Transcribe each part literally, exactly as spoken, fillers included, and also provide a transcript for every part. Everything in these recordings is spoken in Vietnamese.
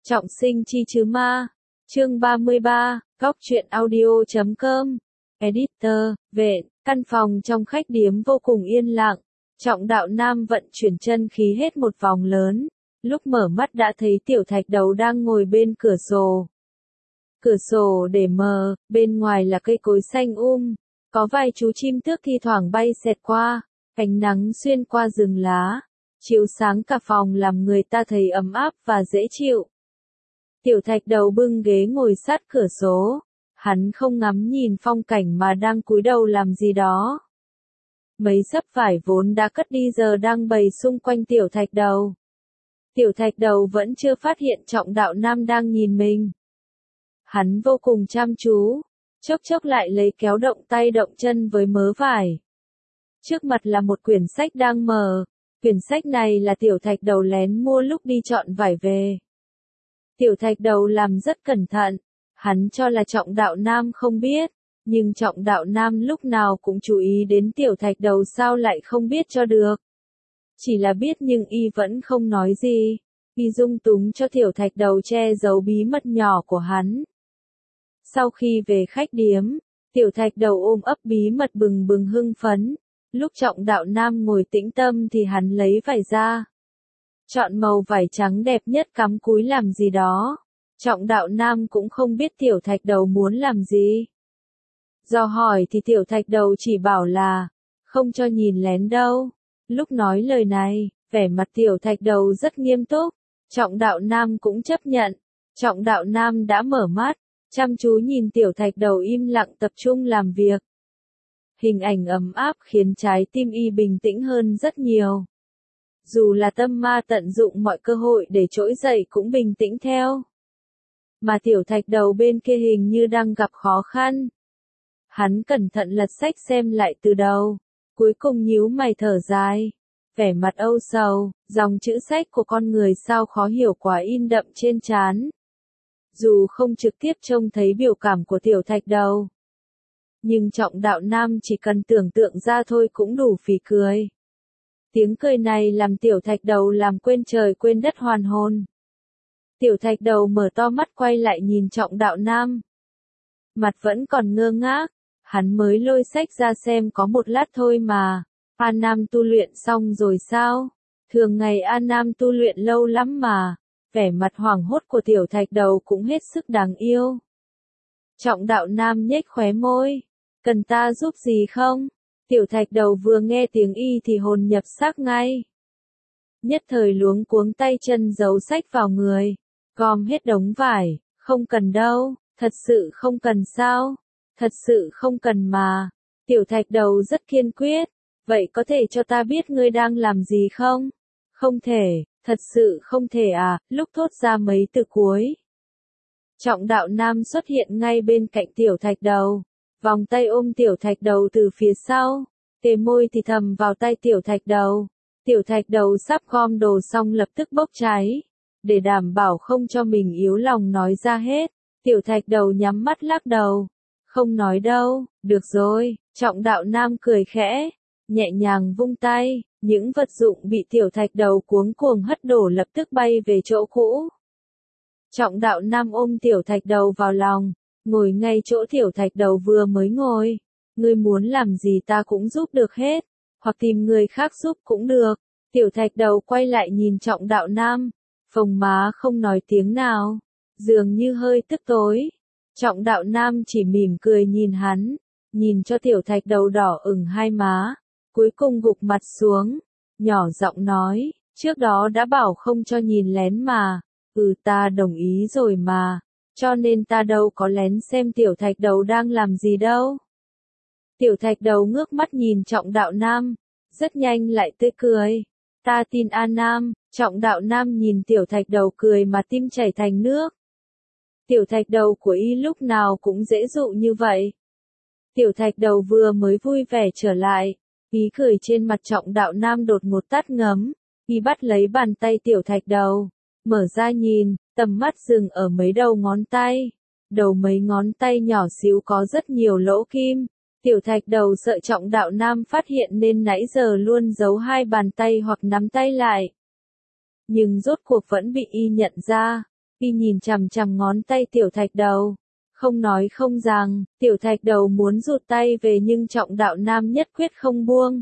Trọng sinh chi chứ ma. Chương ba mươi ba, góc truyện audio chấm com. Editor, vệ, căn phòng trong khách điếm vô cùng yên lặng. Trọng Đạo Nam vận chuyển chân khí hết một vòng lớn. Lúc mở mắt đã thấy Tiểu Thạch Đầu đang ngồi bên cửa sổ. Cửa sổ để mờ, bên ngoài là cây cối xanh um. Có vài chú chim tước thi thoảng bay xẹt qua. Ánh nắng xuyên qua rừng lá. Chiếu sáng cả phòng làm người ta thấy ấm áp và dễ chịu. Tiểu Thạch Đầu bưng ghế ngồi sát cửa sổ. Hắn không ngắm nhìn phong cảnh mà đang cúi đầu làm gì đó. Mấy xấp vải vốn đã cất đi giờ đang bày xung quanh Tiểu Thạch Đầu. Tiểu Thạch Đầu vẫn chưa phát hiện Trọng Đạo Nam đang nhìn mình. Hắn vô cùng chăm chú, chốc chốc lại lấy kéo động tay động chân với mớ vải. Trước mặt là một quyển sách đang mở. Quyển sách này là Tiểu Thạch Đầu lén mua lúc đi chọn vải về. Tiểu Thạch Đầu làm rất cẩn thận, hắn cho là Trọng Đạo Nam không biết, nhưng Trọng Đạo Nam lúc nào cũng chú ý đến Tiểu Thạch Đầu sao lại không biết cho được. Chỉ là biết nhưng y vẫn không nói gì, y dung túng cho Tiểu Thạch Đầu che giấu bí mật nhỏ của hắn. Sau khi về khách điếm, Tiểu Thạch Đầu ôm ấp bí mật bừng bừng hưng phấn, lúc Trọng Đạo Nam ngồi tĩnh tâm thì hắn lấy vải ra. Chọn màu vải trắng đẹp nhất cắm cúi làm gì đó. Trọng Đạo Nam cũng không biết Tiểu Thạch Đầu muốn làm gì. Do hỏi thì Tiểu Thạch Đầu chỉ bảo là, không cho nhìn lén đâu. Lúc nói lời này, vẻ mặt Tiểu Thạch Đầu rất nghiêm túc. Trọng Đạo Nam cũng chấp nhận. Trọng Đạo Nam đã mở mắt, chăm chú nhìn Tiểu Thạch Đầu im lặng tập trung làm việc. Hình ảnh ấm áp khiến trái tim y bình tĩnh hơn rất nhiều. Dù là tâm ma tận dụng mọi cơ hội để trỗi dậy cũng bình tĩnh theo. Mà Tiểu Thạch Đầu bên kia hình như đang gặp khó khăn. Hắn cẩn thận lật sách xem lại từ đầu. Cuối cùng nhíu mày thở dài. Vẻ mặt âu sầu, dòng chữ sách của con người sao khó hiểu quá in đậm trên trán. Dù không trực tiếp trông thấy biểu cảm của Tiểu Thạch Đầu. Nhưng Trọng Đạo Nam chỉ cần tưởng tượng ra thôi cũng đủ phì cười. Tiếng cười này làm Tiểu Thạch Đầu làm quên trời quên đất hoàn hồn. Tiểu Thạch Đầu mở to mắt quay lại nhìn Trọng Đạo Nam. Mặt vẫn còn ngơ ngác, hắn mới lôi sách ra xem có một lát thôi mà. A Nam tu luyện xong rồi sao? Thường ngày A Nam tu luyện lâu lắm mà. Vẻ mặt hoảng hốt của Tiểu Thạch Đầu cũng hết sức đáng yêu. Trọng Đạo Nam nhếch khóe môi. Cần ta giúp gì không? Tiểu Thạch Đầu vừa nghe tiếng y thì hồn nhập xác ngay. Nhất thời luống cuống tay chân giấu sách vào người. Gom hết đống vải. Không cần đâu, thật sự không cần sao? Thật sự không cần mà. Tiểu Thạch Đầu rất kiên quyết. Vậy có thể cho ta biết ngươi đang làm gì không? Không thể, thật sự không thể à, lúc thốt ra mấy từ cuối. Trọng Đạo Nam xuất hiện ngay bên cạnh Tiểu Thạch Đầu. Vòng tay ôm Tiểu Thạch Đầu từ phía sau, tề môi thì thầm vào tay Tiểu Thạch Đầu. Tiểu Thạch Đầu sắp gom đồ xong lập tức bốc cháy. Để đảm bảo không cho mình yếu lòng nói ra hết, Tiểu Thạch Đầu nhắm mắt lắc đầu. Không nói đâu, được rồi, Trọng Đạo Nam cười khẽ, nhẹ nhàng vung tay, những vật dụng bị Tiểu Thạch Đầu cuống cuồng hất đổ lập tức bay về chỗ cũ. Trọng Đạo Nam ôm Tiểu Thạch Đầu vào lòng. Ngồi ngay chỗ Tiểu Thạch Đầu vừa mới ngồi. Ngươi muốn làm gì ta cũng giúp được hết. Hoặc tìm người khác giúp cũng được. Tiểu Thạch Đầu quay lại nhìn Trọng Đạo Nam. Phồng má không nói tiếng nào. Dường như hơi tức tối. Trọng Đạo Nam chỉ mỉm cười nhìn hắn. Nhìn cho Tiểu Thạch Đầu đỏ ửng hai má. Cuối cùng gục mặt xuống. Nhỏ giọng nói. Trước đó đã bảo không cho nhìn lén mà. Ừ ta đồng ý rồi mà. Cho nên ta đâu có lén xem Tiểu Thạch Đầu đang làm gì đâu. Tiểu Thạch Đầu ngước mắt nhìn Trọng Đạo Nam. Rất nhanh lại tươi cười. Ta tin A Nam. Trọng Đạo Nam nhìn Tiểu Thạch Đầu cười mà tim chảy thành nước. Tiểu Thạch Đầu của y lúc nào cũng dễ dụ như vậy. Tiểu Thạch Đầu vừa mới vui vẻ trở lại. Ý cười trên mặt Trọng Đạo Nam đột ngột tắt ngấm. Y bắt lấy bàn tay Tiểu Thạch Đầu. Mở ra nhìn, tầm mắt dừng ở mấy đầu ngón tay. Đầu mấy ngón tay nhỏ xíu có rất nhiều lỗ kim. Tiểu Thạch Đầu sợ Trọng Đạo Nam phát hiện nên nãy giờ luôn giấu hai bàn tay hoặc nắm tay lại. Nhưng rốt cuộc vẫn bị y nhận ra. Y nhìn chằm chằm ngón tay tiểu thạch đầu. Không nói không rằng, tiểu thạch đầu muốn rụt tay về nhưng Trọng Đạo Nam nhất quyết không buông.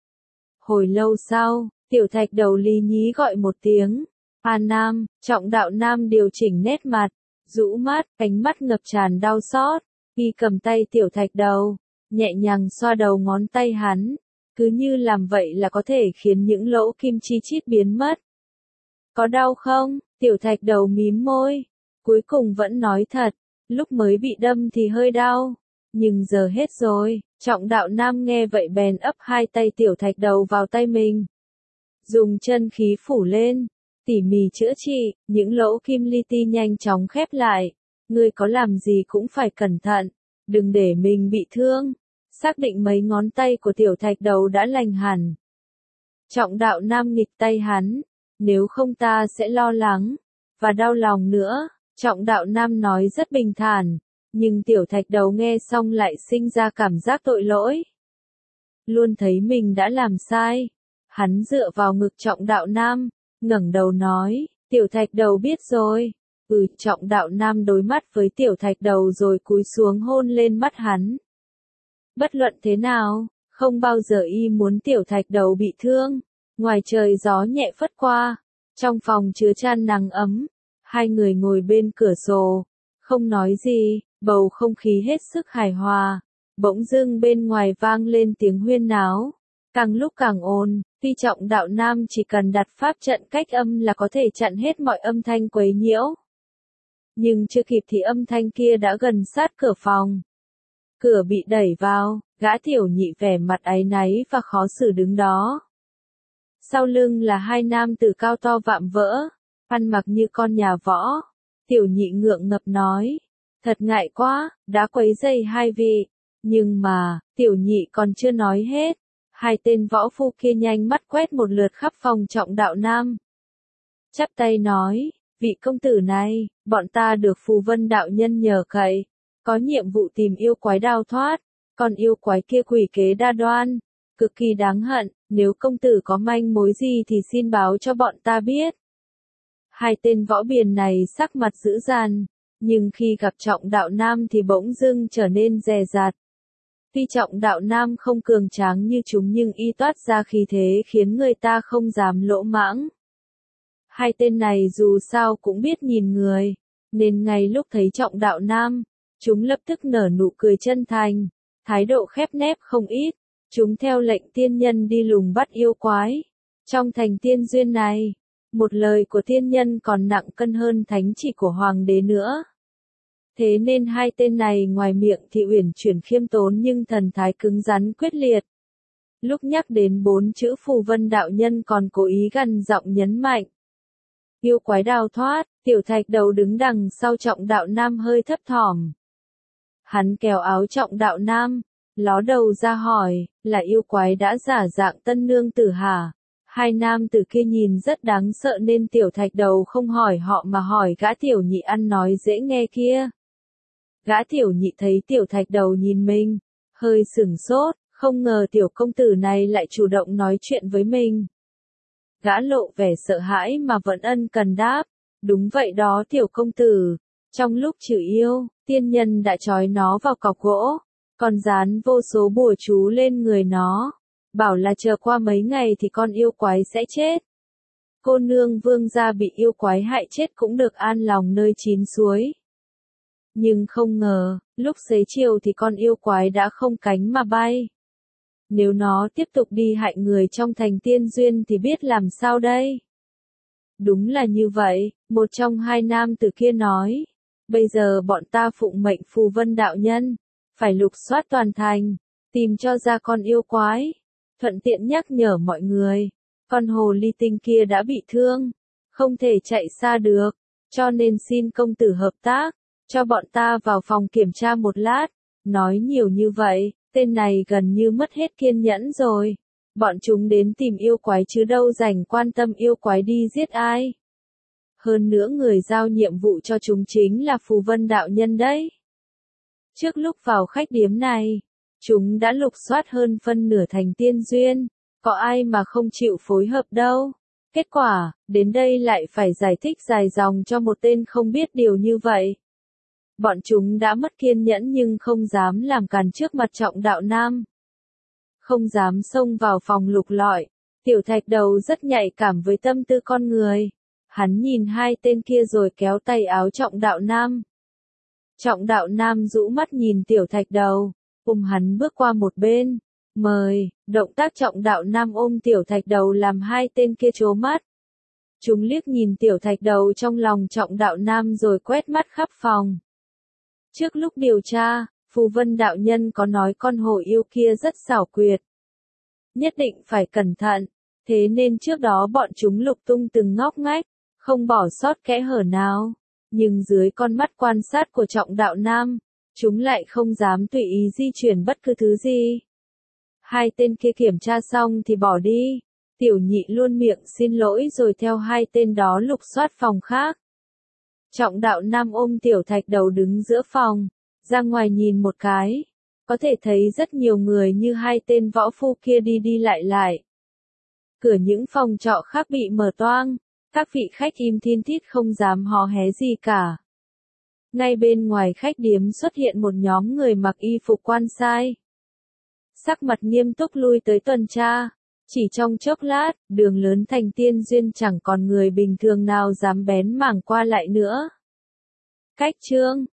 Hồi lâu sau, tiểu thạch đầu lý nhí gọi một tiếng. A Nam, Trọng Đạo Nam điều chỉnh nét mặt, rũ mắt, ánh mắt ngập tràn đau xót. Y cầm tay tiểu thạch đầu, nhẹ nhàng xoa đầu ngón tay hắn. Cứ như làm vậy là có thể khiến những lỗ kim chi chít biến mất. Có đau không? Tiểu thạch đầu mím môi. Cuối cùng vẫn nói thật. Lúc mới bị đâm thì hơi đau. Nhưng giờ hết rồi. Trọng Đạo Nam nghe vậy bèn ấp hai tay tiểu thạch đầu vào tay mình. Dùng chân khí phủ lên. Tỉ mỉ chữa trị. Những lỗ kim li ti nhanh chóng khép lại. Ngươi có làm gì cũng phải cẩn thận. Đừng để mình bị thương. Xác định mấy ngón tay của tiểu thạch đầu đã lành hẳn. Trọng Đạo Nam nghịch tay hắn. Nếu không ta sẽ lo lắng. Và đau lòng nữa. Trọng Đạo Nam nói rất bình thản. Nhưng tiểu thạch đầu nghe xong lại sinh ra cảm giác tội lỗi. Luôn thấy mình đã làm sai. Hắn dựa vào ngực Trọng Đạo Nam. ngẩng đầu nói. Tiểu thạch đầu biết rồi. Ừ, Trọng Đạo Nam đối mắt với tiểu thạch đầu rồi cúi xuống hôn lên mắt hắn. Bất luận thế nào, không bao giờ y muốn tiểu thạch đầu bị thương. Ngoài trời gió nhẹ phất qua, trong phòng chứa chan nắng ấm, hai người ngồi bên cửa sổ, không nói gì, bầu không khí hết sức hài hòa. Bỗng dưng bên ngoài vang lên tiếng huyên náo, càng lúc càng ồn. Tuy Trọng Đạo Nam chỉ cần đặt pháp trận cách âm là có thể chặn hết mọi âm thanh quấy nhiễu. Nhưng chưa kịp thì âm thanh kia đã gần sát cửa phòng. Cửa bị đẩy vào, gã tiểu nhị vẻ mặt áy náy và khó xử đứng đó. Sau lưng là hai nam tử cao to vạm vỡ, ăn mặc như con nhà võ. Tiểu nhị ngượng ngập nói, thật ngại quá, đã quấy rầy hai vị. Nhưng mà, tiểu nhị còn chưa nói hết. Hai tên võ phu kia nhanh mắt quét một lượt khắp phòng Trọng Đạo Nam. Chắp tay nói, vị công tử này, bọn ta được Phù Vân đạo nhân nhờ cậy. Có nhiệm vụ tìm yêu quái đào thoát, còn yêu quái kia quỷ kế đa đoan, cực kỳ đáng hận, nếu công tử có manh mối gì thì xin báo cho bọn ta biết. Hai tên võ biền này sắc mặt dữ dằn, nhưng khi gặp Trọng Đạo Nam thì bỗng dưng trở nên dè dặt. Tuy Trọng Đạo Nam không cường tráng như chúng nhưng y toát ra khí thế khiến người ta không dám lỗ mãng. Hai tên này dù sao cũng biết nhìn người, nên ngay lúc thấy Trọng Đạo Nam, chúng lập tức nở nụ cười chân thành, thái độ khép nép không ít. Chúng theo lệnh tiên nhân đi lùng bắt yêu quái. Trong thành tiên duyên này, một lời của tiên nhân còn nặng cân hơn thánh chỉ của hoàng đế nữa. Thế nên hai tên này ngoài miệng thì uyển chuyển khiêm tốn nhưng thần thái cứng rắn quyết liệt. Lúc nhắc đến bốn chữ Phù Vân đạo nhân còn cố ý gằn giọng nhấn mạnh. Yêu quái đào thoát, tiểu thạch đầu đứng đằng sau Trọng Đạo Nam hơi thấp thỏm. Hắn kéo áo Trọng Đạo Nam, ló đầu ra hỏi, là yêu quái đã giả dạng tân nương tử hả? Hai nam tử kia nhìn rất đáng sợ nên tiểu thạch đầu không hỏi họ mà hỏi gã tiểu nhị ăn nói dễ nghe kia. Gã tiểu nhị thấy tiểu thạch đầu nhìn mình, hơi sửng sốt, không ngờ tiểu công tử này lại chủ động nói chuyện với mình. Gã lộ vẻ sợ hãi mà vẫn ân cần đáp, đúng vậy đó tiểu công tử, trong lúc trừ yêu, tiên nhân đã trói nó vào cọc gỗ, còn dán vô số bùa chú lên người nó, bảo là chờ qua mấy ngày thì con yêu quái sẽ chết. Cô nương vương gia bị yêu quái hại chết cũng được an lòng nơi chín suối. Nhưng không ngờ, lúc xế chiều thì con yêu quái đã không cánh mà bay. Nếu nó tiếp tục đi hại người trong thành tiên duyên thì biết làm sao đây? Đúng là như vậy, một trong hai nam tử kia nói. Bây giờ bọn ta phụng mệnh Phù Vân đạo nhân, phải lục soát toàn thành, tìm cho ra con yêu quái. Thuận tiện nhắc nhở mọi người, con hồ ly tinh kia đã bị thương, không thể chạy xa được, cho nên xin công tử hợp tác, cho bọn ta vào phòng kiểm tra một lát. Nói nhiều như vậy, tên này gần như mất hết kiên nhẫn rồi. Bọn chúng đến tìm yêu quái chứ đâu rảnh quan tâm yêu quái đi giết ai. Hơn nữa người giao nhiệm vụ cho chúng chính là Phù Vân đạo nhân đấy. Trước lúc vào khách điếm này, chúng đã lục soát hơn phân nửa thành tiên duyên, có ai mà không chịu phối hợp đâu. Kết quả, đến đây lại phải giải thích dài dòng cho một tên không biết điều như vậy. Bọn chúng đã mất kiên nhẫn nhưng không dám làm càn trước mặt Trọng Đạo Nam. Không dám xông vào phòng lục lọi. Tiểu Thạch Đầu rất nhạy cảm với tâm tư con người. Hắn nhìn hai tên kia rồi kéo tay áo Trọng Đạo Nam. Trọng Đạo Nam rũ mắt nhìn Tiểu Thạch Đầu, ôm hắn bước qua một bên. Mời, động tác Trọng Đạo Nam ôm Tiểu Thạch Đầu làm hai tên kia trố mắt. Chúng liếc nhìn Tiểu Thạch Đầu trong lòng Trọng Đạo Nam rồi quét mắt khắp phòng. Trước lúc điều tra, Phù Vân đạo nhân có nói con hổ yêu kia rất xảo quyệt. Nhất định phải cẩn thận, thế nên trước đó bọn chúng lục tung từng ngóc ngách, không bỏ sót kẽ hở nào. Nhưng dưới con mắt quan sát của Trọng Đạo Nam, chúng lại không dám tùy ý di chuyển bất cứ thứ gì. Hai tên kia kiểm tra xong thì bỏ đi. Tiểu Nhị luôn miệng xin lỗi rồi theo hai tên đó lục soát phòng khác. Trọng Đạo Nam ôm Tiểu Thạch Đầu đứng giữa phòng, ra ngoài nhìn một cái. Có thể thấy rất nhiều người như hai tên võ phu kia đi đi lại lại. Cửa những phòng trọ khác bị mở toang, các vị khách im thin thít không dám hò hé gì cả. Ngay bên ngoài khách điếm xuất hiện một nhóm người mặc y phục quan sai. Sắc mặt nghiêm túc lui tới tuần tra. Chỉ trong chốc lát, đường lớn thành Tiên Duyên chẳng còn người bình thường nào dám bén mảng qua lại nữa. Cách chương